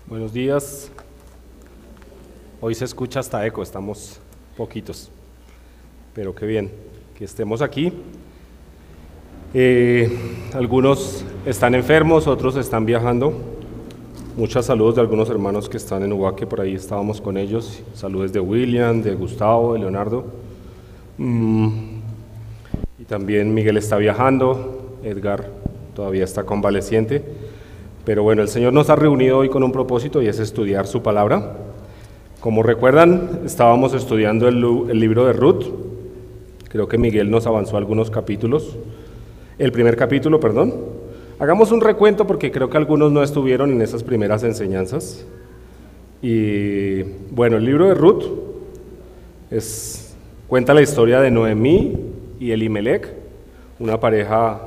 Buenos días. Hoy se escucha hasta eco, estamos poquitos, pero qué bien que estemos aquí. Algunos están enfermos, otros están viajando. Muchos saludos de algunos hermanos que están en Ubaque, por ahí estábamos con ellos. Saludos de William, de Gustavo, de Leonardo. Y también Miguel está viajando, Edgar todavía está convaleciente. Pero bueno, el Señor nos ha reunido hoy con un propósito y es estudiar su palabra. Como recuerdan, estábamos estudiando el libro de Ruth. Creo que Miguel nos avanzó algunos capítulos. El primer capítulo, perdón. Hagamos un recuento porque creo que algunos no estuvieron en esas primeras enseñanzas. Y bueno, el libro de Ruth cuenta la historia de Noemí y Elimelec, una pareja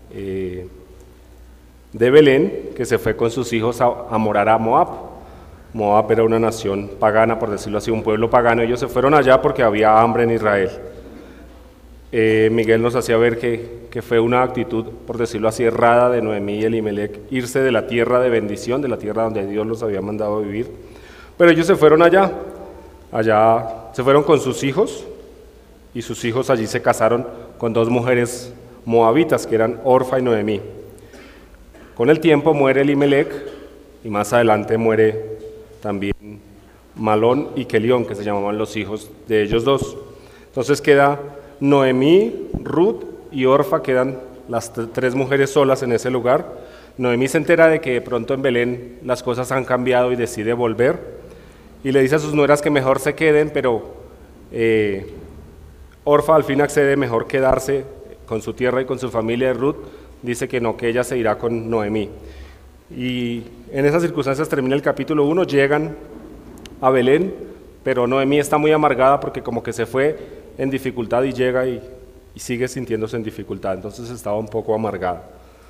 de Belén que se fue con sus hijos a morar a Moab. Moab era una nación pagana, por decirlo así, un pueblo pagano. Ellos se fueron allá porque había hambre en Israel. Miguel nos hacía ver que fue una actitud, por decirlo así, errada de Noemí y Elimelec, irse de la tierra de bendición, de la tierra donde Dios los había mandado a vivir. Pero ellos se fueron allá se fueron con sus hijos, y sus hijos allí se casaron con dos mujeres moabitas, que eran Orfa y Noemí. Con el tiempo muere Elimelec, y más adelante muere también Malón y Kelión, que se llamaban los hijos de ellos dos. Entonces queda Noemí, Ruth y Orfa, quedan las tres mujeres solas en ese lugar. Noemí se entera de que de pronto en Belén las cosas han cambiado y decide volver, y le dice a sus nueras que mejor se queden, pero Orfa al fin accede mejor quedarse con su tierra y con su familia. De Ruth dice que no, que ella se irá con Noemí. Y en esas circunstancias termina el capítulo 1, llegan a Belén, pero Noemí está muy amargada porque como que se fue en dificultad y llega y sigue sintiéndose en dificultad, entonces estaba un poco amargada.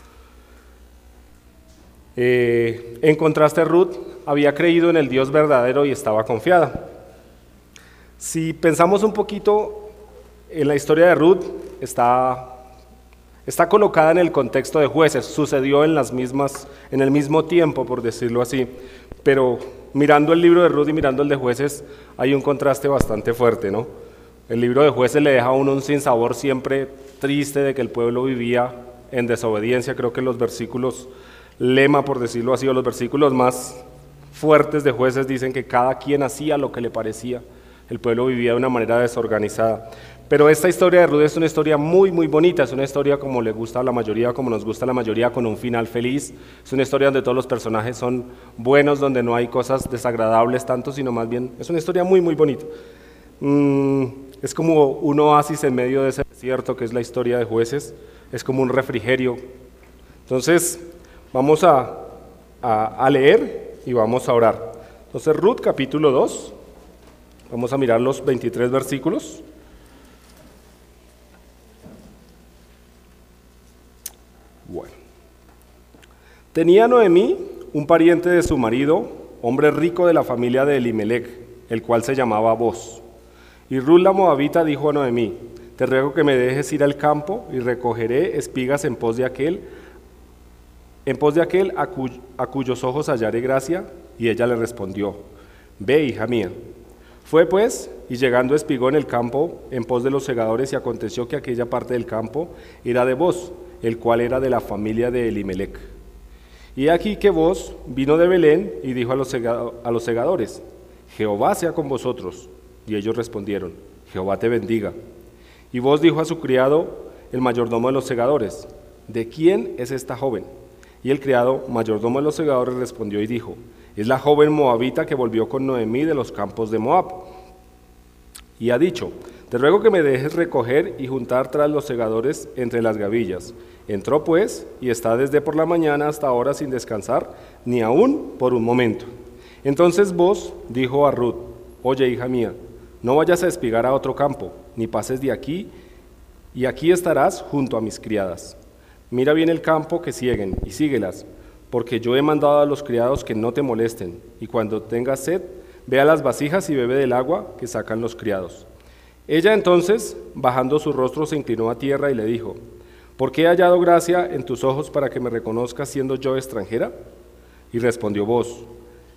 En contraste, Ruth había creído en el Dios verdadero y estaba confiada. Si pensamos un poquito en la historia de Ruth, está colocada en el contexto de Jueces, sucedió en el mismo tiempo, por decirlo así, pero mirando el libro de Ruth y mirando el de Jueces hay un contraste bastante fuerte, ¿no? El libro de Jueces le deja a uno un sinsabor siempre triste de que el pueblo vivía en desobediencia. Creo que los versículos lema, por decirlo así, o los versículos más fuertes de Jueces dicen que cada quien hacía lo que le parecía. El pueblo vivía de una manera desorganizada. Pero esta historia de Ruth es una historia muy, muy bonita, es una historia como le gusta a la mayoría, como nos gusta a la mayoría, con un final feliz. Es una historia donde todos los personajes son buenos, donde no hay cosas desagradables tanto, sino más bien es una historia muy, muy bonita. Es como un oasis en medio de ese desierto que es la historia de Jueces, es como un refrigerio. Entonces, vamos a leer y vamos a orar. Entonces, Ruth capítulo 2, vamos a mirar los 23 versículos. Bueno, tenía Noemí un pariente de su marido, hombre rico de la familia de Elimelec, el cual se llamaba Boz. Y Ruth la moabita dijo a Noemí: te ruego que me dejes ir al campo y recogeré espigas en pos de aquel a cuyos ojos hallaré gracia. Y ella le respondió: ve, hija mía. Fue pues, y llegando espigó en el campo en pos de los segadores, y aconteció que aquella parte del campo era de Boz, el cual era de la familia de Elimelec. Y aquí que Boz vino de Belén y dijo a los segadores: Jehová sea con vosotros. Y ellos respondieron: Jehová te bendiga. Y Boz dijo a su criado, el mayordomo de los segadores: ¿de quién es esta joven? Y el criado, mayordomo de los segadores, respondió y dijo: es la joven moabita que volvió con Noemí de los campos de Moab. Y ha dicho: te ruego que me dejes recoger y juntar tras los segadores entre las gavillas. Entró pues, y está desde por la mañana hasta ahora sin descansar, ni aún por un momento. Entonces Boz dijo a Ruth: oye, hija mía, no vayas a espigar a otro campo, ni pases de aquí, y aquí estarás junto a mis criadas. Mira bien el campo que sieguen, y síguelas, porque yo he mandado a los criados que no te molesten, y cuando tengas sed, ve a las vasijas y bebe del agua que sacan los criados. Ella entonces, bajando su rostro, se inclinó a tierra y le dijo: ¿por qué he hallado gracia en tus ojos para que me reconozcas siendo yo extranjera? Y respondió Boz: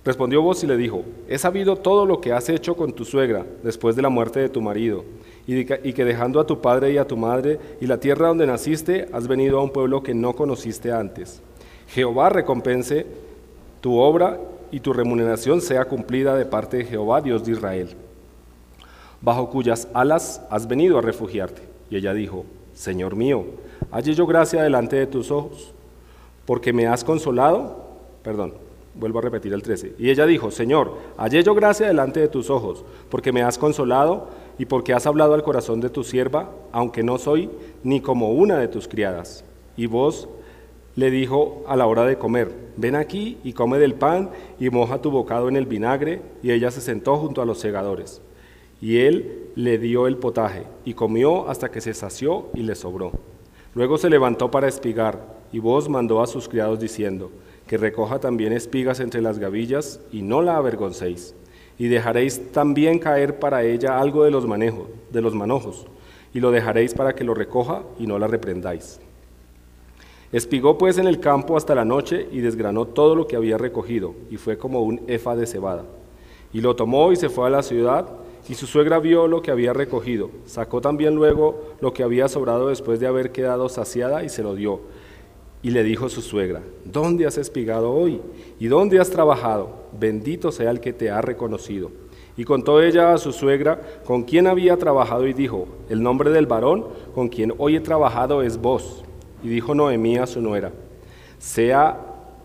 Respondió Booz y le dijo: he sabido todo lo que has hecho con tu suegra después de la muerte de tu marido, y que dejando a tu padre y a tu madre y la tierra donde naciste, has venido a un pueblo que no conociste antes. Jehová recompense tu obra y tu remuneración sea cumplida de parte de Jehová, Dios de Israel, bajo cuyas alas has venido a refugiarte. Y ella dijo: Señor mío, hallé yo gracia delante de tus ojos, porque me has consolado. Vuelvo a repetir el 13. Y ella dijo: Señor, hallé yo gracia delante de tus ojos, porque me has consolado y porque has hablado al corazón de tu sierva, aunque no soy ni como una de tus criadas. Y vos le dijo a la hora de comer: ven aquí y come del pan y moja tu bocado en el vinagre. Y ella se sentó junto a los segadores. Y él le dio el potaje y comió hasta que se sació y le sobró. Luego se levantó para espigar, y vos mandó a sus criados diciendo: que recoja también espigas entre las gavillas y no la avergoncéis. Y dejaréis también caer para ella algo de los manojos, y lo dejaréis para que lo recoja y no la reprendáis. Espigó pues en el campo hasta la noche y desgranó todo lo que había recogido, y fue como un efa de cebada. Y lo tomó y se fue a la ciudad, y su suegra vio lo que había recogido. Sacó también luego lo que había sobrado después de haber quedado saciada y se lo dio. Y le dijo su suegra: ¿dónde has espigado hoy? ¿Y dónde has trabajado? Bendito sea el que te ha reconocido. Y contó ella a su suegra con quién había trabajado y dijo: el nombre del varón con quien hoy he trabajado es Booz. Y dijo Noemí a su nuera: sea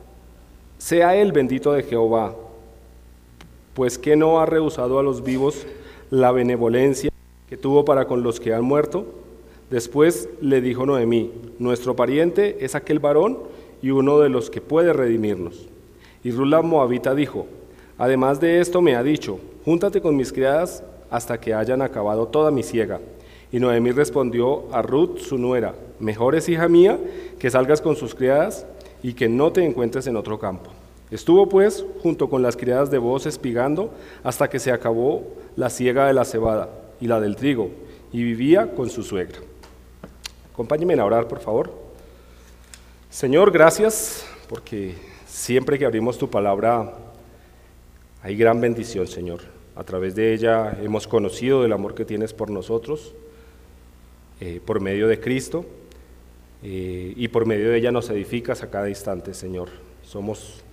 él bendito de Jehová, pues que no ha rehusado a los vivos la benevolencia que tuvo para con los que han muerto. Después le dijo Noemí: nuestro pariente es aquel varón y uno de los que puede redimirnos. Y Ruth la moabita dijo: además de esto me ha dicho: júntate con mis criadas hasta que hayan acabado toda mi siega. Y Noemí respondió a Ruth su nuera: mejor es, hija mía, que salgas con sus criadas y que no te encuentres en otro campo. Estuvo pues junto con las criadas de Booz espigando hasta que se acabó la siega de la cebada y la del trigo, y vivía con su suegra. Acompáñenme a orar, por favor. Señor, gracias, porque siempre que abrimos tu palabra hay gran bendición, Señor. A través de ella hemos conocido del amor que tienes por nosotros, por medio de Cristo, y por medio de ella nos edificas a cada instante, Señor. Somos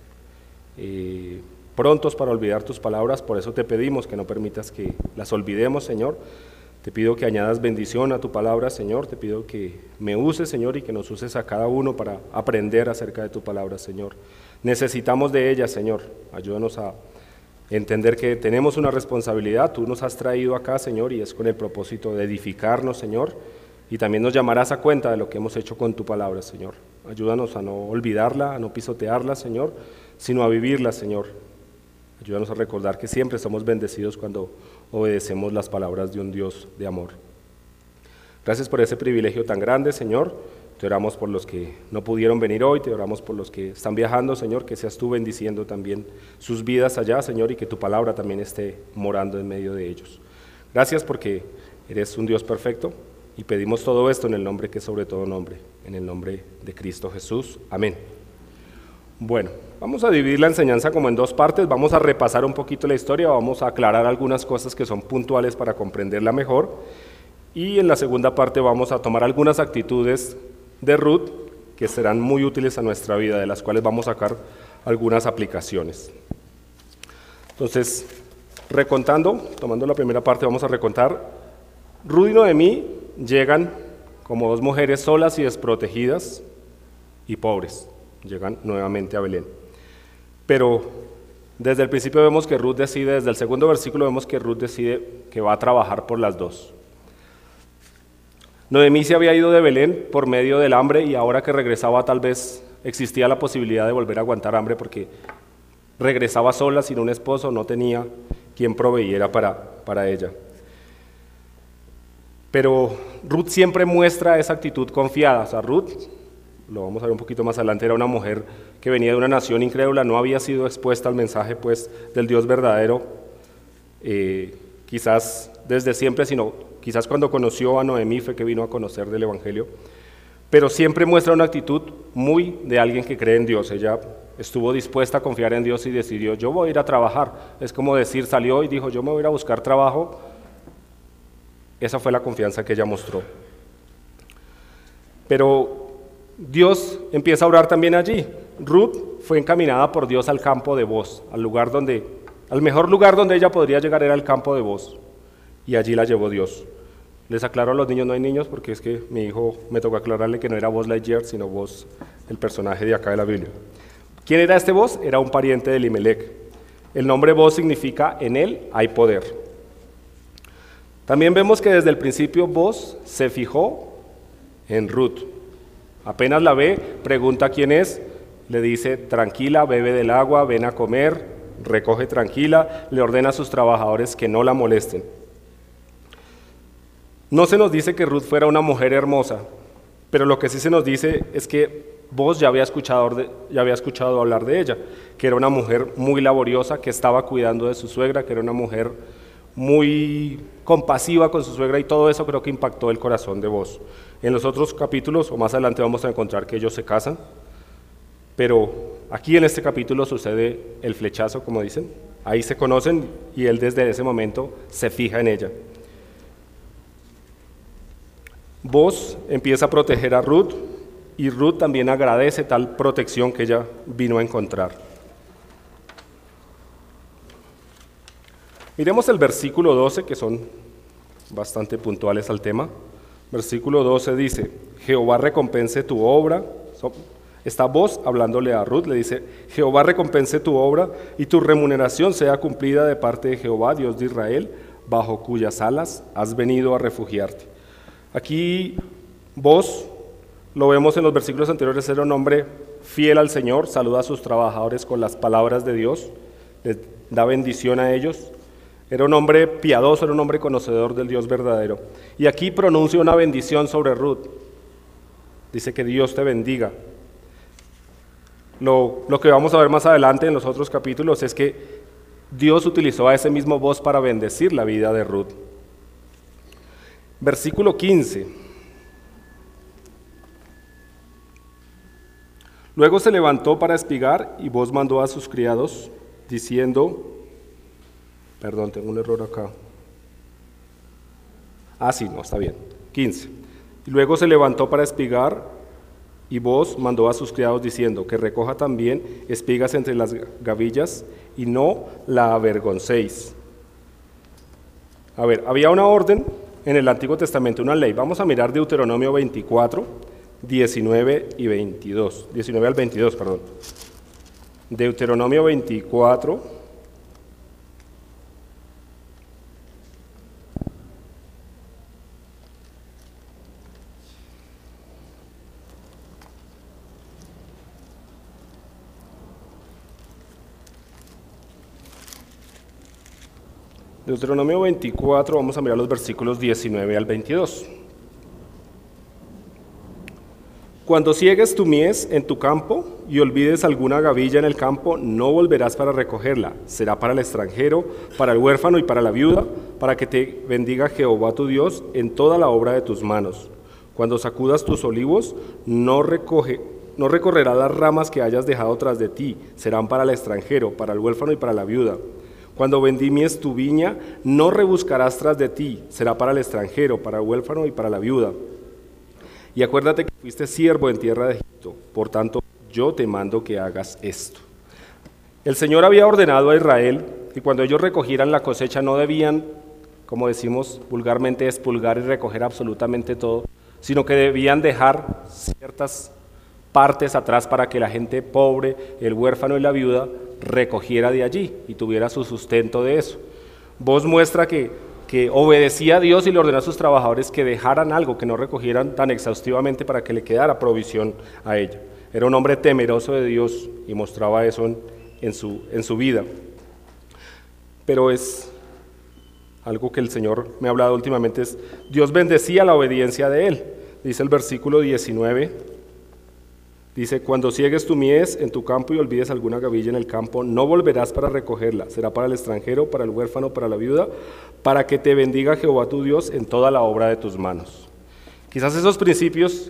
prontos para olvidar tus palabras, por eso te pedimos que no permitas que las olvidemos, Señor. Te pido que añadas bendición a tu palabra, Señor. Te pido que me uses, Señor, y que nos uses a cada uno para aprender acerca de tu palabra, Señor. Necesitamos de ella, Señor. Ayúdanos a entender que tenemos una responsabilidad. Tú nos has traído acá, Señor, y es con el propósito de edificarnos, Señor. Y también nos llamarás a cuenta de lo que hemos hecho con tu palabra, Señor. Ayúdanos a no olvidarla, a no pisotearla, Señor, sino a vivirla, Señor. Ayúdanos a recordar que siempre somos bendecidos cuando obedecemos las palabras de un Dios de amor. Gracias por ese privilegio tan grande, Señor. Te oramos por los que no pudieron venir hoy, te oramos por los que están viajando, Señor, que seas tú bendiciendo también sus vidas allá, Señor, y que tu palabra también esté morando en medio de ellos. Gracias porque eres un Dios perfecto y pedimos todo esto en el nombre que es sobre todo nombre, en el nombre de Cristo Jesús. Amén. Bueno, vamos a dividir la enseñanza como en dos partes. Vamos a repasar un poquito la historia, vamos a aclarar algunas cosas que son puntuales para comprenderla mejor, y en la segunda parte vamos a tomar algunas actitudes de Ruth que serán muy útiles a nuestra vida, de las cuales vamos a sacar algunas aplicaciones. Entonces, tomando la primera parte, vamos a recontar. Ruth y Noemí llegan como dos mujeres solas y desprotegidas y pobres. Llegan nuevamente a Belén. Pero desde el principio vemos que Ruth decide, desde el segundo versículo vemos que Ruth decide que va a trabajar por las dos. Noemí se había ido de Belén por medio del hambre, y ahora que regresaba tal vez existía la posibilidad de volver a aguantar hambre, porque regresaba sola, sin un esposo, no tenía quien proveyera para ella. Pero Ruth siempre muestra esa actitud confiada. O sea, Ruth, lo vamos a ver un poquito más adelante, era una mujer que venía de una nación incrédula, no había sido expuesta al mensaje pues del Dios verdadero, quizás desde siempre, sino quizás cuando conoció a Noemí fue que vino a conocer del Evangelio. pero siempre muestra una actitud muy de alguien que cree en Dios. Ella estuvo dispuesta a confiar en Dios y decidió, yo voy a ir a trabajar. Es como decir, salió y dijo, yo me voy a ir a buscar trabajo. Esa fue la confianza que ella mostró. Pero Dios empieza a obrar también allí. Ruth fue encaminada por Dios al campo de Booz, al mejor lugar donde ella podría llegar era el campo de Booz, y allí la llevó Dios. Les aclaro a los niños, no hay niños, porque es que mi hijo me tocó aclararle que no era Buzz Lightyear, sino Booz, el personaje de acá de la Biblia. ¿Quién era este Booz? Era un pariente de Elimelec. El nombre Booz significa en él hay poder. También vemos que desde el principio Booz se fijó en Ruth. Apenas la ve, pregunta quién es, le dice, tranquila, bebe del agua, ven a comer, recoge tranquila, le ordena a sus trabajadores que no la molesten. No se nos dice que Ruth fuera una mujer hermosa, pero lo que sí se nos dice es que Booz ya había escuchado hablar de ella, que era una mujer muy laboriosa, que estaba cuidando de su suegra, que era una mujer muy compasiva con su suegra, y todo eso creo que impactó el corazón de Booz. En los otros capítulos, o más adelante, vamos a encontrar que ellos se casan, pero aquí en este capítulo sucede el flechazo, como dicen. Ahí se conocen y él desde ese momento se fija en ella. Booz empieza a proteger a Ruth y Ruth también agradece tal protección que ella vino a encontrar. Miremos el versículo 12, que son bastante puntuales al tema. Versículo 12 dice, Jehová recompense tu obra. Está Booz hablándole a Ruth, le dice, Jehová recompense tu obra y tu remuneración sea cumplida de parte de Jehová, Dios de Israel, bajo cuyas alas has venido a refugiarte. Aquí Booz, lo vemos en los versículos anteriores, era un hombre fiel al Señor, saluda a sus trabajadores con las palabras de Dios, les da bendición a ellos. Era un hombre piadoso, era un hombre conocedor del Dios verdadero. Y aquí pronuncia una bendición sobre Ruth. Dice que Dios te bendiga. Lo que vamos a ver más adelante en los otros capítulos es que Dios utilizó a ese mismo Booz para bendecir la vida de Ruth. Versículo 15. Luego se levantó para espigar y Booz mandó a sus criados diciendo, perdón, tengo un error acá. Sí, no, está bien. 15. Y luego se levantó para espigar y Booz mandó a sus criados diciendo que recoja también espigas entre las gavillas y no la avergoncéis. A ver, había una orden en el Antiguo Testamento, una ley. Vamos a mirar Deuteronomio 24, 19 y 22. 19 al 22, perdón. Deuteronomio 24. Deuteronomio 24, vamos a mirar los versículos 19 al 22. Cuando ciegues tu mies en tu campo y olvides alguna gavilla en el campo, no volverás para recogerla. Será para el extranjero, para el huérfano y para la viuda, para que te bendiga Jehová tu Dios en toda la obra de tus manos. Cuando sacudas tus olivos, no recorrerás las ramas que hayas dejado tras de ti. Serán para el extranjero, para el huérfano y para la viuda. Cuando vendimies tu viña, no rebuscarás tras de ti, será para el extranjero, para el huérfano y para la viuda. Y acuérdate que fuiste siervo en tierra de Egipto, por tanto yo te mando que hagas esto. El Señor había ordenado a Israel que cuando ellos recogieran la cosecha no debían, como decimos vulgarmente, expulgar y recoger absolutamente todo, sino que debían dejar ciertas partes atrás para que la gente pobre, el huérfano y la viuda recogiera de allí y tuviera su sustento de eso. Booz muestra que obedecía a Dios y le ordenó a sus trabajadores que dejaran algo, que no recogieran tan exhaustivamente para que le quedara provisión a ella. Era un hombre temeroso de Dios y mostraba eso en su vida. Pero es algo que el Señor me ha hablado últimamente, es Dios bendecía la obediencia de él. Dice el versículo 19, dice, cuando ciegues tu mies en tu campo y olvides alguna gavilla en el campo, no volverás para recogerla, será para el extranjero, para el huérfano, para la viuda, para que te bendiga Jehová tu Dios en toda la obra de tus manos. Quizás esos principios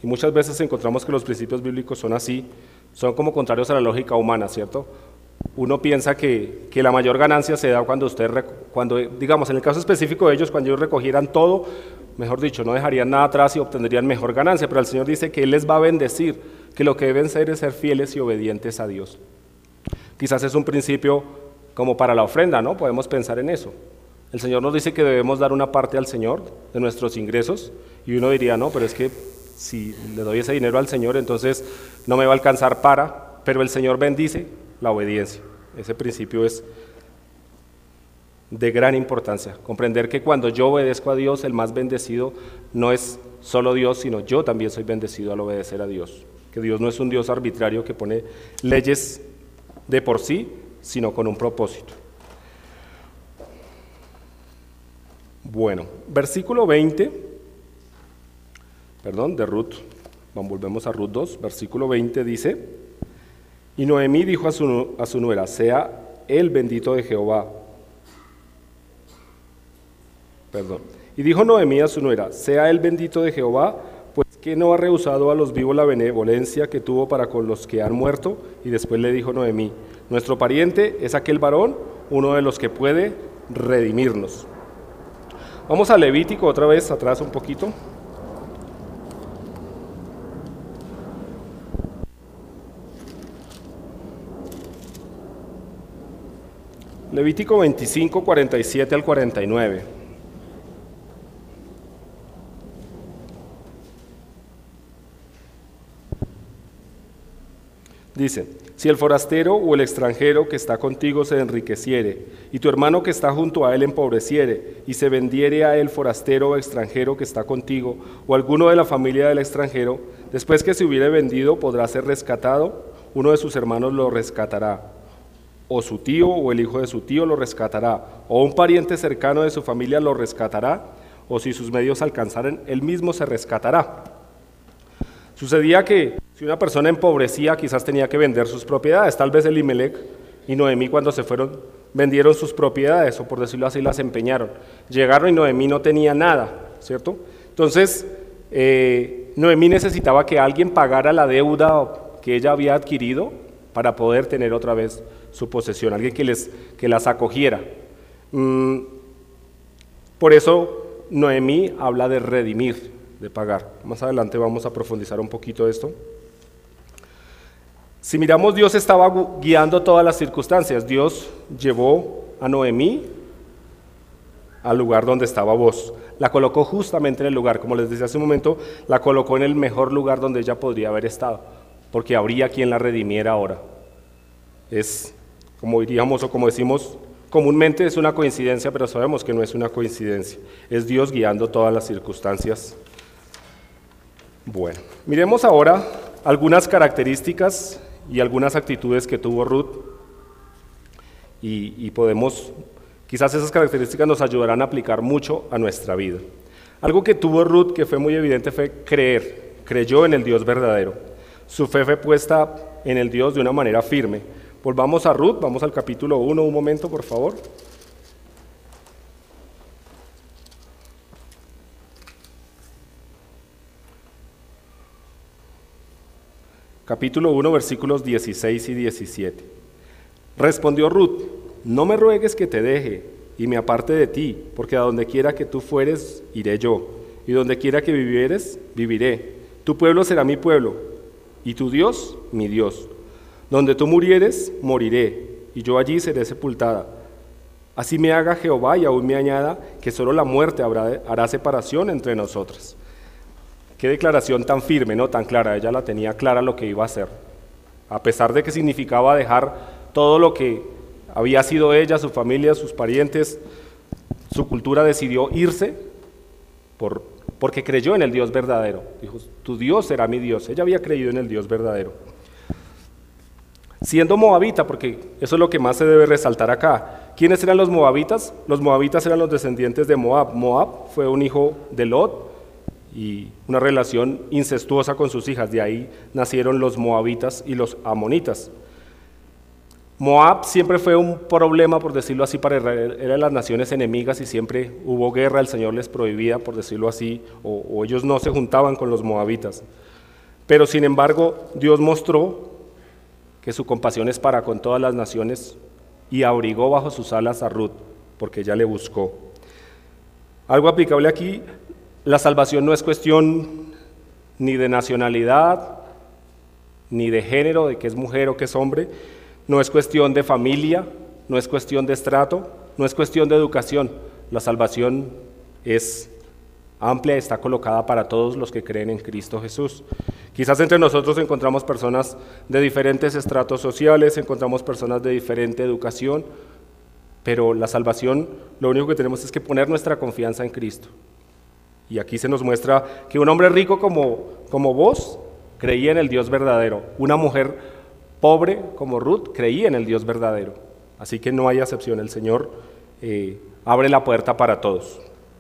y muchas veces encontramos que los principios bíblicos son así, son como contrarios a la lógica humana, ¿cierto? Uno piensa que la mayor ganancia se da cuando digamos, en el caso específico de ellos, cuando ellos recogieran todo, mejor dicho, no dejarían nada atrás y obtendrían mejor ganancia, pero el Señor dice que Él les va a bendecir, que lo que deben ser es ser fieles y obedientes a Dios. Quizás es un principio como para la ofrenda, ¿no? Podemos pensar en eso. El Señor nos dice que debemos dar una parte al Señor de nuestros ingresos, y uno diría, no, pero es que si le doy ese dinero al Señor, entonces no me va a alcanzar pero el Señor bendice la obediencia. Ese principio es de gran importancia, comprender que cuando yo obedezco a Dios, el más bendecido no es solo Dios, sino yo también soy bendecido al obedecer a Dios, que Dios no es un Dios arbitrario que pone leyes de por sí, sino con un propósito. Bueno, versículo 20, de Ruth, volvemos a Ruth 2, versículo 20 dice: y Noemí dijo a su nuera, sea el bendito de Jehová. Y dijo Noemí a su nuera, sea el bendito de Jehová, pues que no ha rehusado a los vivos la benevolencia que tuvo para con los que han muerto. Y después le dijo Noemí, nuestro pariente es aquel varón, uno de los que puede redimirnos. Vamos a Levítico otra vez, atrás un poquito. Levítico 25, 47 al 49. Dice, si el forastero o el extranjero que está contigo se enriqueciere, y tu hermano que está junto a él empobreciere, y se vendiere a él forastero o extranjero que está contigo, o alguno de la familia del extranjero, después que se hubiere vendido podrá ser rescatado, uno de sus hermanos lo rescatará, o su tío o el hijo de su tío lo rescatará, o un pariente cercano de su familia lo rescatará, o si sus medios alcanzaren, él mismo se rescatará. Sucedía que si una persona empobrecía, quizás tenía que vender sus propiedades. Tal vez Elimelec y Noemí, cuando se fueron, vendieron sus propiedades, o por decirlo así, las empeñaron. Llegaron y Noemí no tenía nada, ¿cierto? Entonces, Noemí necesitaba que alguien pagara la deuda que ella había adquirido para poder tener otra vez su posesión, alguien que las acogiera. Por eso Noemí habla de redimir, de pagar. Más adelante vamos a profundizar un poquito esto. Si miramos, Dios estaba guiando todas las circunstancias. Dios llevó a Noemí al lugar donde estaba Booz. La colocó justamente en el lugar, como les decía hace un momento, la colocó en el mejor lugar donde ella podría haber estado, porque habría quien la redimiera ahora. Es, como diríamos o como decimos comúnmente, es una coincidencia, pero sabemos que no es una coincidencia. Es Dios guiando todas las circunstancias. Bueno, miremos ahora algunas características y algunas actitudes que tuvo Ruth, y podemos, quizás esas características nos ayudarán a aplicar mucho a nuestra vida. Algo que tuvo Ruth que fue muy evidente fue creyó en el Dios verdadero. Su fe fue puesta en el Dios de una manera firme. Volvamos a Ruth, vamos al capítulo 1, un momento por favor. Capítulo 1, versículos 16 y 17. Respondió Ruth, no me ruegues que te deje y me aparte de ti, porque a donde quiera que tú fueres, iré yo, y donde quiera que vivieres, viviré. Tu pueblo será mi pueblo, y tu Dios, mi Dios. Donde tú murieres, moriré, y yo allí seré sepultada. Así me haga Jehová y aún me añada, que solo la muerte hará separación entre nosotras. Qué declaración tan firme, ¿no? Tan clara. Ella la tenía clara lo que iba a hacer. A pesar de que significaba dejar todo lo que había sido ella, su familia, sus parientes, su cultura, decidió irse porque creyó en el Dios verdadero. Dijo, tu Dios será mi Dios. Ella había creído en el Dios verdadero. Siendo moabita, porque eso es lo que más se debe resaltar acá. ¿Quiénes eran los moabitas? Los moabitas eran los descendientes de Moab. Moab fue un hijo de Lot, y una relación incestuosa con sus hijas. De ahí nacieron los moabitas y los amonitas. Moab siempre fue un problema, por decirlo así, para Israel. Eran las naciones enemigas y siempre hubo guerra. El Señor les prohibía, por decirlo así, o ellos no se juntaban con los moabitas. Pero sin embargo, Dios mostró que su compasión es para con todas las naciones y abrigó bajo sus alas a Ruth, porque ella le buscó. Algo aplicable aquí, la salvación no es cuestión ni de nacionalidad, ni de género, de que es mujer o que es hombre, no es cuestión de familia, no es cuestión de estrato, no es cuestión de educación. La salvación es amplia, está colocada para todos los que creen en Cristo Jesús. Quizás entre nosotros encontramos personas de diferentes estratos sociales, encontramos personas de diferente educación, pero la salvación, lo único que tenemos es que poner nuestra confianza en Cristo. Y aquí se nos muestra que un hombre rico como vos creía en el Dios verdadero, una mujer pobre como Ruth creía en el Dios verdadero. Así que no hay excepción, el Señor abre la puerta para todos.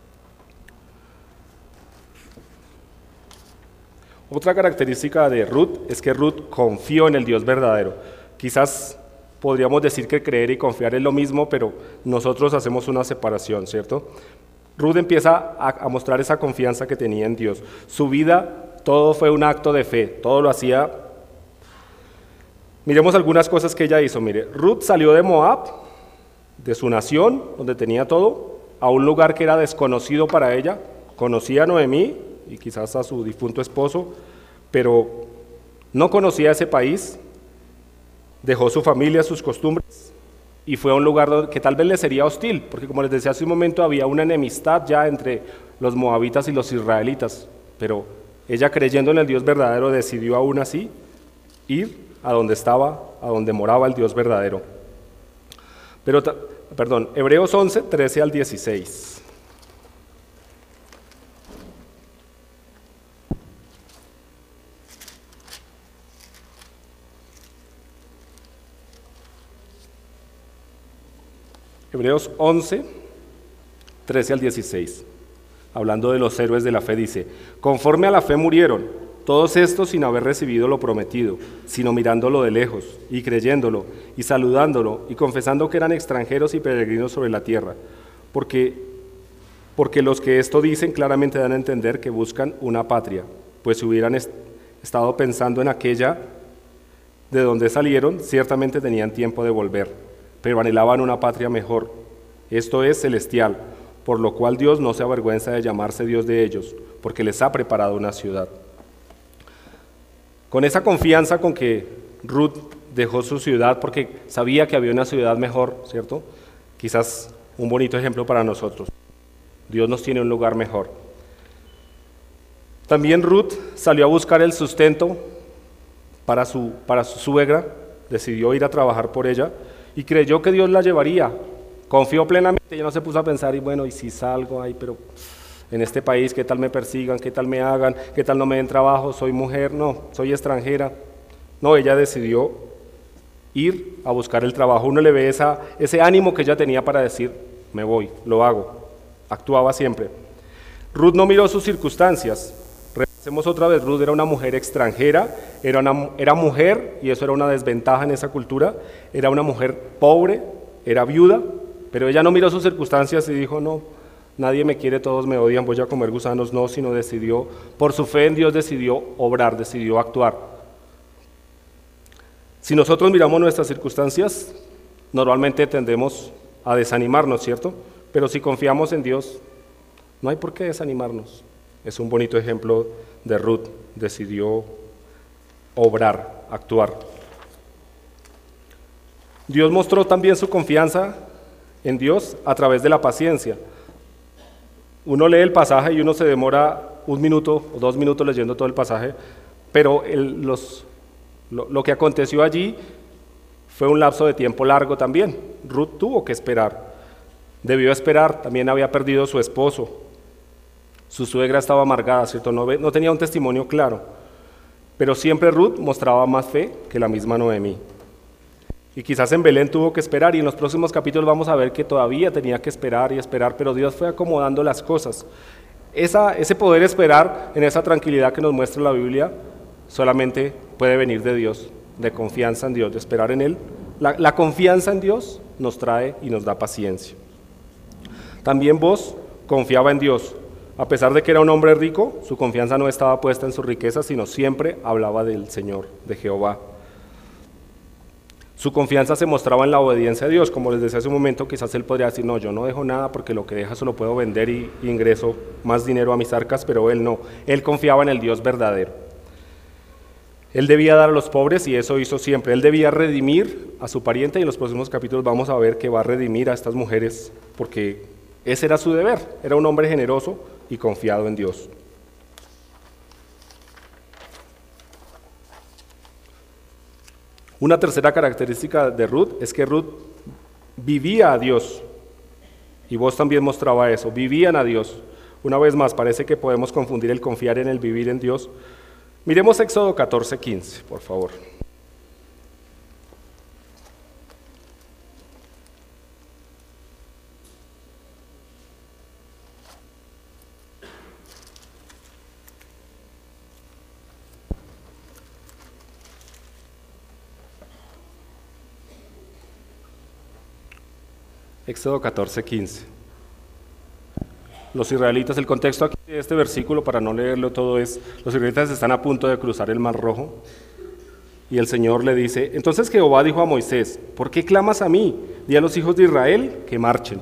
Otra característica de Ruth es que Ruth confió en el Dios verdadero. Quizás podríamos decir que creer y confiar es lo mismo, pero nosotros hacemos una separación, ¿cierto? Ruth empieza a mostrar esa confianza que tenía en Dios. Su vida, todo fue un acto de fe, todo lo hacía. Miremos algunas cosas que ella hizo. Mire, Ruth salió de Moab, de su nación, donde tenía todo, a un lugar que era desconocido para ella. Conocía a Noemí y quizás a su difunto esposo, pero no conocía ese país. Dejó su familia, sus costumbres, y fue a un lugar que tal vez le sería hostil, porque como les decía hace un momento, había una enemistad ya entre los moabitas y los israelitas, pero ella, creyendo en el Dios verdadero, decidió aún así ir a donde estaba, a donde moraba el Dios verdadero. Hebreos 11, 13 al 16. Hebreos 11, 13 al 16, hablando de los héroes de la fe, dice: conforme a la fe murieron, todos estos sin haber recibido lo prometido, sino mirándolo de lejos, y creyéndolo, y saludándolo, y confesando que eran extranjeros y peregrinos sobre la tierra, porque los que esto dicen claramente dan a entender que buscan una patria, pues si hubieran estado pensando en aquella de donde salieron, ciertamente tenían tiempo de volver, pero anhelaban una patria mejor, esto es celestial, por lo cual Dios no se avergüenza de llamarse Dios de ellos, porque les ha preparado una ciudad. Con esa confianza con que Ruth dejó su ciudad, porque sabía que había una ciudad mejor, ¿cierto? Quizás un bonito ejemplo para nosotros. Dios nos tiene un lugar mejor. También Ruth salió a buscar el sustento para su suegra, decidió ir a trabajar por ella, y creyó que Dios la llevaría, confió plenamente, ella no se puso a pensar, y si salgo ahí, pero en este país, ¿qué tal me persigan? ¿Qué tal me hagan? ¿Qué tal no me den trabajo? ¿Soy mujer? No, soy extranjera. No, ella decidió ir a buscar el trabajo. Uno le ve ese ánimo que ella tenía para decir, me voy, lo hago. Actuaba siempre. Ruth no miró sus circunstancias. Repasemos otra vez, Ruth era una mujer extranjera, era mujer, y eso era una desventaja en esa cultura, era una mujer pobre, era viuda, pero ella no miró sus circunstancias y dijo, no, nadie me quiere, todos me odian, voy a comer gusanos, no, sino decidió, por su fe en Dios decidió obrar, decidió actuar. Si nosotros miramos nuestras circunstancias, normalmente tendemos a desanimarnos, ¿cierto? Pero si confiamos en Dios, no hay por qué desanimarnos. Es un bonito ejemplo de Ruth, decidió obrar, actuar. Dios mostró también su confianza en Dios a través de la paciencia. Uno lee el pasaje y uno se demora 1 minuto o 2 minutos leyendo todo el pasaje, pero lo que aconteció allí fue un lapso de tiempo largo también. Ruth tuvo que esperar, debió esperar, también había perdido su esposo. Su suegra estaba amargada, ¿cierto? No tenía un testimonio claro, pero siempre Ruth mostraba más fe que la misma Noemí. Y quizás en Belén tuvo que esperar, y en los próximos capítulos vamos a ver que todavía tenía que esperar y esperar, pero Dios fue acomodando las cosas. Ese poder esperar en esa tranquilidad que nos muestra la Biblia solamente puede venir de Dios, de confianza en Dios, de esperar en Él. La confianza en Dios nos trae y nos da paciencia. También vos confiaba en Dios. A pesar de que era un hombre rico, su confianza no estaba puesta en sus riquezas, sino siempre hablaba del Señor, de Jehová. Su confianza se mostraba en la obediencia a Dios. Como les decía hace un momento, quizás él podría decir, no, yo no dejo nada porque lo que deja se lo puedo vender y ingreso más dinero a mis arcas, pero él no. Él confiaba en el Dios verdadero. Él debía dar a los pobres y eso hizo siempre. Él debía redimir a su pariente y en los próximos capítulos vamos a ver que va a redimir a estas mujeres porque ese era su deber. Era un hombre generoso y confiado en Dios. Una tercera característica de Ruth es que Ruth vivía a Dios y vos también mostraba eso, vivían a Dios. Una vez más, parece que podemos confundir el confiar en el vivir en Dios. Miremos Éxodo 14:15, por favor. Éxodo 14:15. Los israelitas, el contexto aquí de este versículo, para no leerlo todo, es: los israelitas están a punto de cruzar el Mar Rojo y el Señor le dice: entonces Jehová dijo a Moisés, ¿por qué clamas a mí? Di a los hijos de Israel que marchen.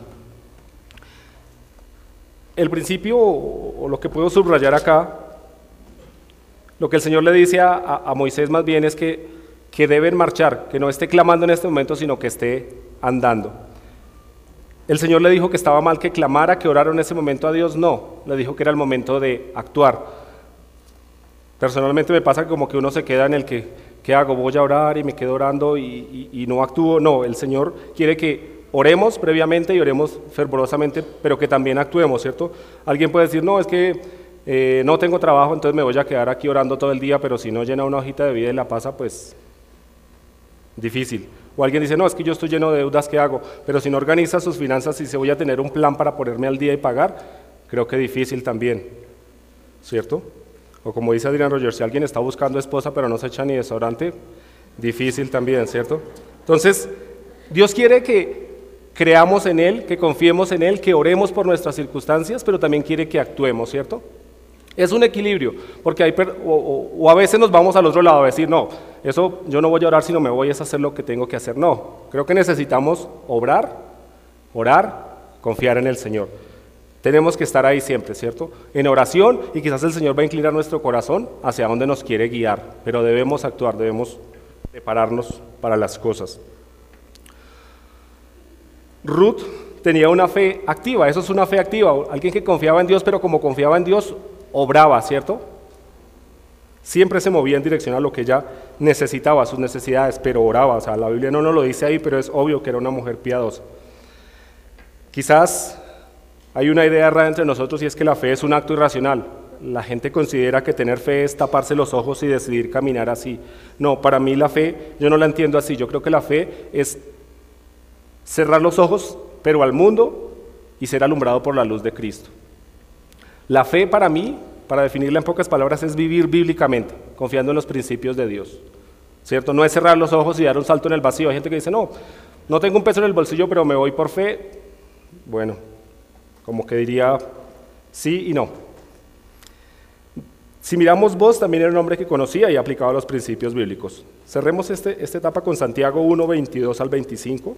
El principio, o lo que puedo subrayar acá, lo que el Señor le dice a Moisés más bien es que deben marchar, que no esté clamando en este momento, sino que esté andando. El Señor le dijo que estaba mal que clamara, que orara en ese momento a Dios. No, le dijo que era el momento de actuar. Personalmente me pasa como que uno se queda en el que, ¿qué hago? Voy a orar y me quedo orando y no actúo. No, el Señor quiere que oremos previamente y oremos fervorosamente, pero que también actuemos, ¿cierto? Alguien puede decir, no, es que no tengo trabajo, entonces me voy a quedar aquí orando todo el día, pero si no llena una hojita de vida y la pasa, pues difícil. O alguien dice, no, es que yo estoy lleno de deudas, ¿qué hago? Pero si no organiza sus finanzas y se voy a tener un plan para ponerme al día y pagar, creo que difícil también, ¿cierto? O como dice Adrian Rogers, si alguien está buscando esposa pero no se echa ni desodorante, difícil también, ¿cierto? Entonces, Dios quiere que creamos en Él, que confiemos en Él, que oremos por nuestras circunstancias, pero también quiere que actuemos, ¿cierto? Es un equilibrio, porque hay o a veces nos vamos al otro lado a decir, no, eso yo no voy a orar, sino me voy a hacer lo que tengo que hacer. No, creo que necesitamos obrar, orar, confiar en el Señor. Tenemos que estar ahí siempre, ¿cierto? En oración, y quizás el Señor va a inclinar nuestro corazón hacia donde nos quiere guiar, pero debemos actuar, debemos prepararnos para las cosas. Ruth tenía una fe activa, eso es una fe activa, alguien que confiaba en Dios, pero como confiaba en Dios, obraba, ¿cierto? Siempre se movía en dirección a lo que ella necesitaba, sus necesidades, pero oraba. O sea, la Biblia no nos lo dice ahí, pero es obvio que era una mujer piadosa. Quizás hay una idea errada entre nosotros y es que la fe es un acto irracional. La gente considera que tener fe es taparse los ojos y decidir caminar así. No, para mí la fe, yo no la entiendo así. Yo creo que la fe es cerrar los ojos, pero al mundo, y ser alumbrado por la luz de Cristo. La fe para mí, para definirla en pocas palabras, es vivir bíblicamente, confiando en los principios de Dios, ¿cierto? No es cerrar los ojos y dar un salto en el vacío. Hay gente que dice, no tengo un peso en el bolsillo, pero me voy por fe. Bueno, como que diría sí y no. Si miramos vos, también era un hombre que conocía y aplicaba los principios bíblicos. Cerremos esta etapa con Santiago 1, 22 al 25.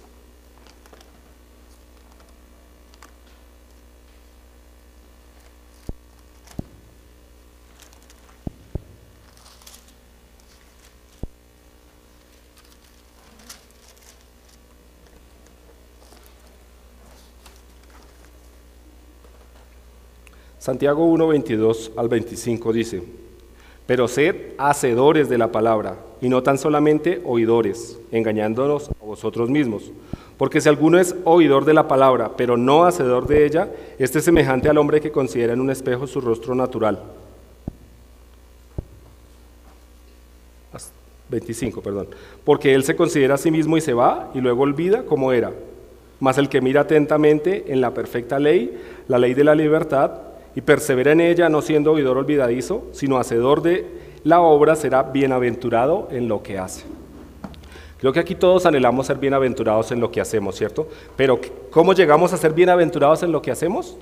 Santiago 1, 22 al 25 dice, pero sed hacedores de la palabra, y no tan solamente oidores, engañándonos a vosotros mismos. Porque si alguno es oidor de la palabra, pero no hacedor de ella, este es semejante al hombre que considera en un espejo su rostro natural. 25, perdón. Porque él se considera a sí mismo y se va, y luego olvida cómo era. Mas el que mira atentamente en la perfecta ley, la ley de la libertad, y persevera en ella, no siendo oidor olvidadizo, sino hacedor de la obra, será bienaventurado en lo que hace. Creo que aquí todos anhelamos ser bienaventurados en lo que hacemos, ¿cierto? Pero ¿cómo llegamos a ser bienaventurados en lo que hacemos?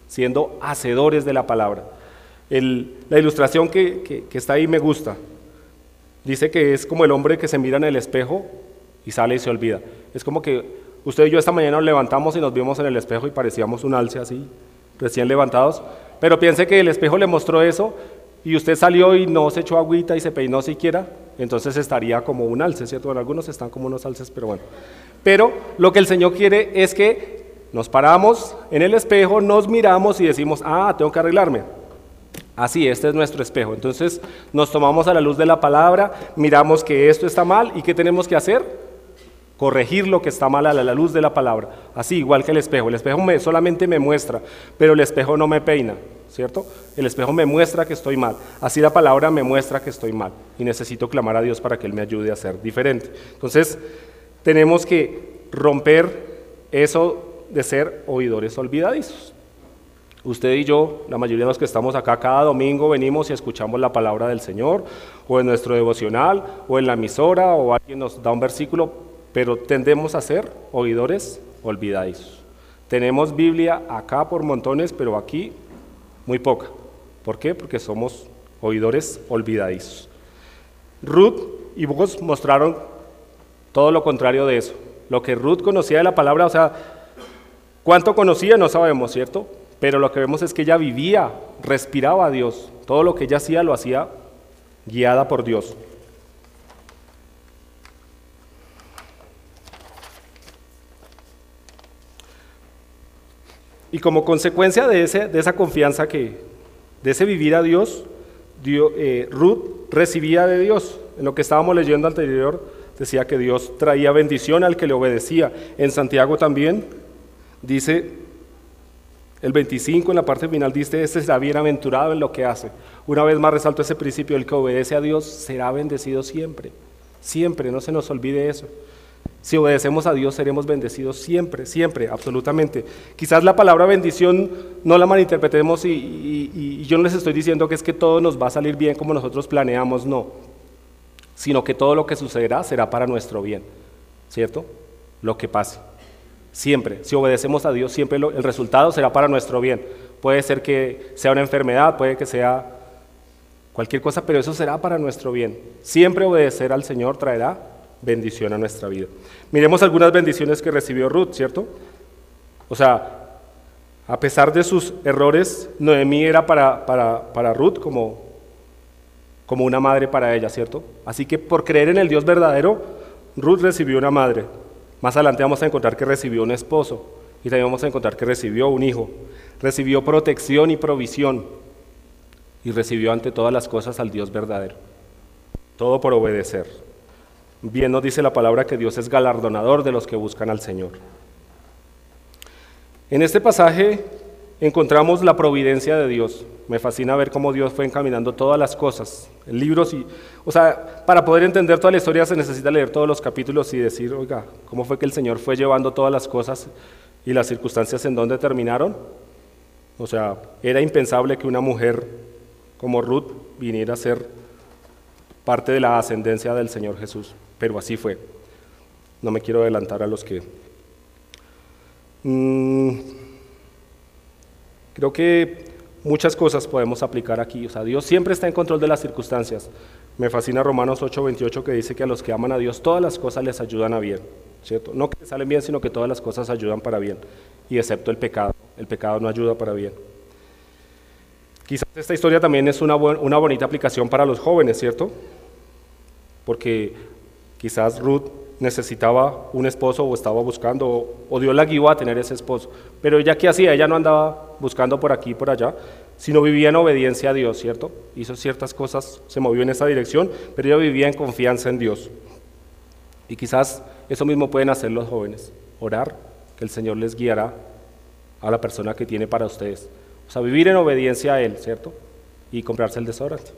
siendo hacedores de la palabra. La ilustración que está ahí me gusta. Dice que es como el hombre que se mira en el espejo y sale y se olvida. Es como que usted y yo esta mañana nos levantamos y nos vimos en el espejo y parecíamos un alce así, recién levantados, pero piense que el espejo le mostró eso y usted salió y no se echó agüita y se peinó siquiera, entonces estaría como un alce, ¿cierto? Bueno, algunos están como unos alces, pero bueno. Pero lo que el Señor quiere es que nos paramos en el espejo, nos miramos y decimos, tengo que arreglarme. Así, este es nuestro espejo. Entonces nos tomamos a la luz de la palabra, miramos que esto está mal y ¿qué tenemos que hacer? Corregir lo que está mal a la luz de la palabra. Así, igual que el espejo solamente me muestra, pero el espejo no me peina, ¿cierto? El espejo me muestra que estoy mal. Así la palabra me muestra que estoy mal y necesito clamar a Dios para que Él me ayude a ser diferente. Entonces tenemos que romper eso de ser oidores olvidadizos. Usted y yo, la mayoría de los que estamos acá, cada domingo venimos y escuchamos la palabra del Señor, o en nuestro devocional, o en la emisora, o alguien nos da un versículo, pero tendemos a ser oidores olvidadizos. Tenemos Biblia acá por montones, pero aquí muy poca. ¿Por qué? Porque somos oidores olvidadizos. Ruth y Boaz mostraron todo lo contrario de eso. Lo que Ruth conocía de la palabra, o sea, cuánto conocía no sabemos, ¿cierto? Pero lo que vemos es que ella vivía, respiraba a Dios. Todo lo que ella hacía, lo hacía guiada por Dios. Y como consecuencia de esa confianza, de ese vivir a Dios, Ruth recibía de Dios. En lo que estábamos leyendo anterior, decía que Dios traía bendición al que le obedecía. En Santiago también dice... El 25 en la parte final dice, este será bienaventurado en lo que hace. Una vez más resalto ese principio, el que obedece a Dios será bendecido siempre. Siempre, no se nos olvide eso. Si obedecemos a Dios seremos bendecidos siempre, siempre, absolutamente. Quizás la palabra bendición no la malinterpretemos y yo no les estoy diciendo que es que todo nos va a salir bien como nosotros planeamos, no. Sino que todo lo que sucederá será para nuestro bien, ¿cierto? Lo que pase. Siempre, si obedecemos a Dios, siempre el resultado será para nuestro bien. Puede ser que sea una enfermedad, puede que sea cualquier cosa, pero eso será para nuestro bien. Siempre obedecer al Señor traerá bendición a nuestra vida. Miremos algunas bendiciones que recibió Ruth, ¿cierto? O sea, a pesar de sus errores, Noemí era para Ruth como una madre para ella, ¿cierto? Así que por creer en el Dios verdadero, Ruth recibió una madre. Más adelante vamos a encontrar que recibió un esposo y también vamos a encontrar que recibió un hijo. Recibió protección y provisión y recibió ante todas las cosas al Dios verdadero. Todo por obedecer. Bien nos dice la palabra que Dios es galardonador de los que buscan al Señor. En este pasaje encontramos la providencia de Dios. Me fascina ver cómo Dios fue encaminando todas las cosas. El libro, para poder entender toda la historia se necesita leer todos los capítulos y decir, oiga, ¿cómo fue que el Señor fue llevando todas las cosas y las circunstancias en donde terminaron? O sea, era impensable que una mujer como Ruth viniera a ser parte de la ascendencia del Señor Jesús, pero así fue. No me quiero adelantar a los que... Creo que muchas cosas podemos aplicar aquí. O sea, Dios siempre está en control de las circunstancias. Me fascina Romanos 8:28 que dice que a los que aman a Dios todas las cosas les ayudan a bien, ¿cierto? No que salen bien, sino que todas las cosas ayudan para bien, y excepto el pecado. El pecado no ayuda para bien. Quizás esta historia también es una bonita aplicación para los jóvenes, ¿cierto? Porque quizás Ruth necesitaba un esposo o estaba buscando, o Dios la guió a tener ese esposo. Pero ella, ¿qué hacía? Ella no andaba buscando por aquí y por allá, sino vivía en obediencia a Dios, ¿cierto? Hizo ciertas cosas, se movió en esa dirección, pero ella vivía en confianza en Dios. Y quizás eso mismo pueden hacer los jóvenes, orar, que el Señor les guiará a la persona que tiene para ustedes. O sea, vivir en obediencia a Él, ¿cierto? Y comprarse el desodorante.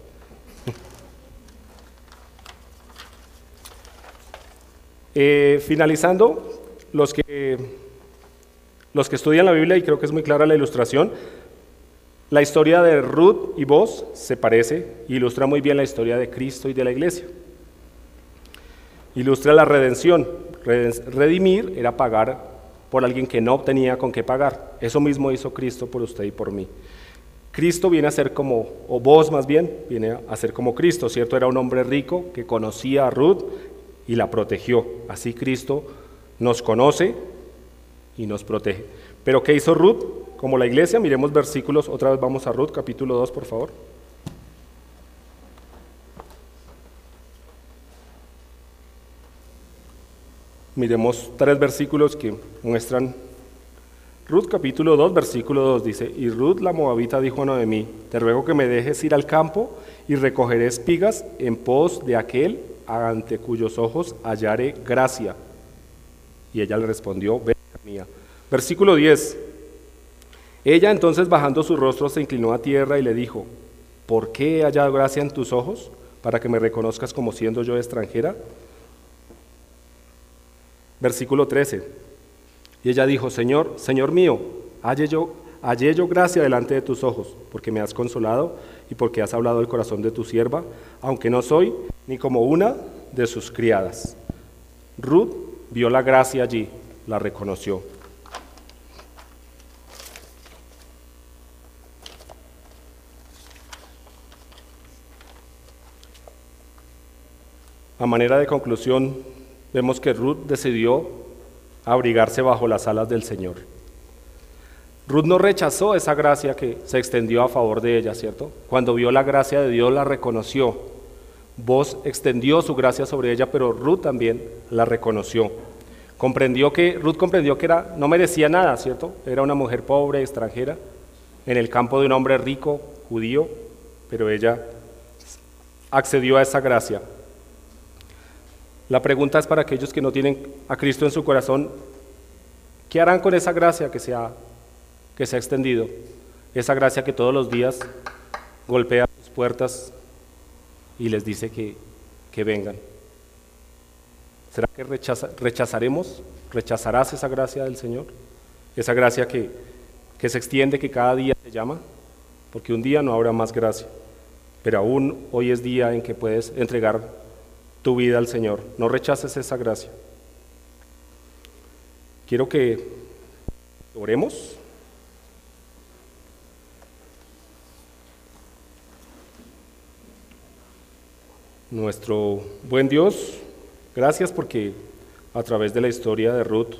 Finalizando, los que estudian la Biblia, y creo que es muy clara la ilustración, la historia de Ruth y Boaz se parece, ilustra muy bien la historia de Cristo y de la iglesia. Ilustra la redención. Redimir era pagar por alguien que no tenía con qué pagar. Eso mismo hizo Cristo por usted y por mí. Cristo viene a ser como, o vos más bien, viene a ser como Cristo, ¿cierto? Era un hombre rico que conocía a Ruth y la protegió. Así Cristo nos conoce y nos protege. Pero ¿qué hizo Ruth? Como la iglesia, miremos versículos, otra vez vamos a Ruth, capítulo 2, por favor. Miremos 3 versículos que muestran. Ruth capítulo 2, versículo 2 dice: y Ruth la moabita dijo a Noemí: te ruego que me dejes ir al campo y recogeré espigas en pos de aquel ante cuyos ojos hallare gracia. Y ella le respondió: ven, hija mía. Versículo 10. Ella entonces, bajando su rostro, se inclinó a tierra y le dijo: ¿por qué he hallado gracia en tus ojos, para que me reconozcas como siendo yo extranjera? Versículo 13. Y ella dijo: Señor, Señor mío, hallé yo gracia delante de tus ojos, porque me has consolado y porque has hablado el corazón de tu sierva, aunque no soy ni como una de sus criadas. Ruth vio la gracia allí, la reconoció. A manera de conclusión, vemos que Ruth decidió abrigarse bajo las alas del Señor. Ruth no rechazó esa gracia que se extendió a favor de ella, ¿cierto? Cuando vio la gracia de Dios, la reconoció. Boaz extendió su gracia sobre ella, pero Ruth también la reconoció. Ruth comprendió que no merecía nada, ¿cierto? Era una mujer pobre, extranjera, en el campo de un hombre rico, judío, pero ella accedió a esa gracia. La pregunta es para aquellos que no tienen a Cristo en su corazón: ¿qué harán con esa gracia que se ha extendido? Esa gracia que todos los días golpea sus puertas y les dice que vengan. ¿Será que rechazaremos? ¿Rechazarás esa gracia del Señor? Esa gracia que se extiende, que cada día te llama, porque un día no habrá más gracia, pero aún hoy es día en que puedes entregar tu vida al Señor. No rechaces esa gracia. Quiero que oremos. Nuestro buen Dios, gracias porque a través de la historia de Ruth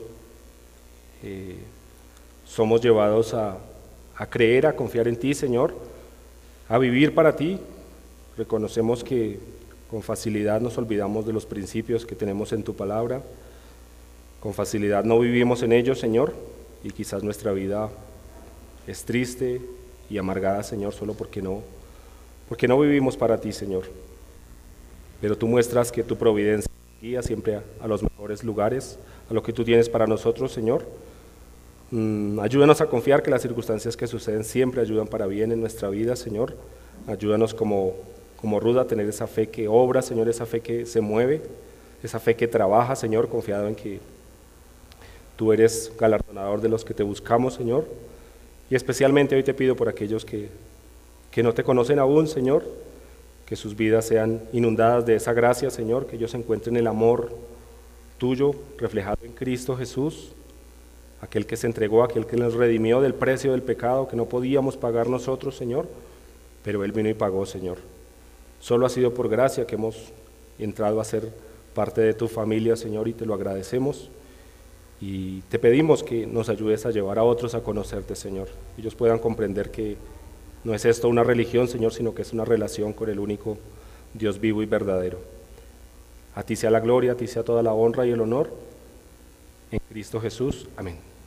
somos llevados a creer, a confiar en ti, Señor, a vivir para ti. Reconocemos que con facilidad nos olvidamos de los principios que tenemos en tu palabra. Con facilidad no vivimos en ellos, Señor, y quizás nuestra vida es triste y amargada, Señor, solo porque no vivimos para ti, Señor. Pero tú muestras que tu providencia guía siempre a los mejores lugares, a lo que tú tienes para nosotros, Señor. Ayúdanos a confiar que las circunstancias que suceden siempre ayudan para bien en nuestra vida, Señor. Ayúdanos como Ruth a tener esa fe que obra, Señor, esa fe que se mueve, esa fe que trabaja, Señor, confiado en que tú eres galardonador de los que te buscamos, Señor. Y especialmente hoy te pido por aquellos que no te conocen aún, Señor, que sus vidas sean inundadas de esa gracia, Señor, que ellos encuentren el amor tuyo reflejado en Cristo Jesús, aquel que se entregó, aquel que nos redimió del precio del pecado que no podíamos pagar nosotros, Señor, pero Él vino y pagó, Señor. Solo ha sido por gracia que hemos entrado a ser parte de tu familia, Señor, y te lo agradecemos. Y te pedimos que nos ayudes a llevar a otros a conocerte, Señor. Ellos puedan comprender que no es esto una religión, Señor, sino que es una relación con el único Dios vivo y verdadero. A ti sea la gloria, a ti sea toda la honra y el honor. En Cristo Jesús. Amén.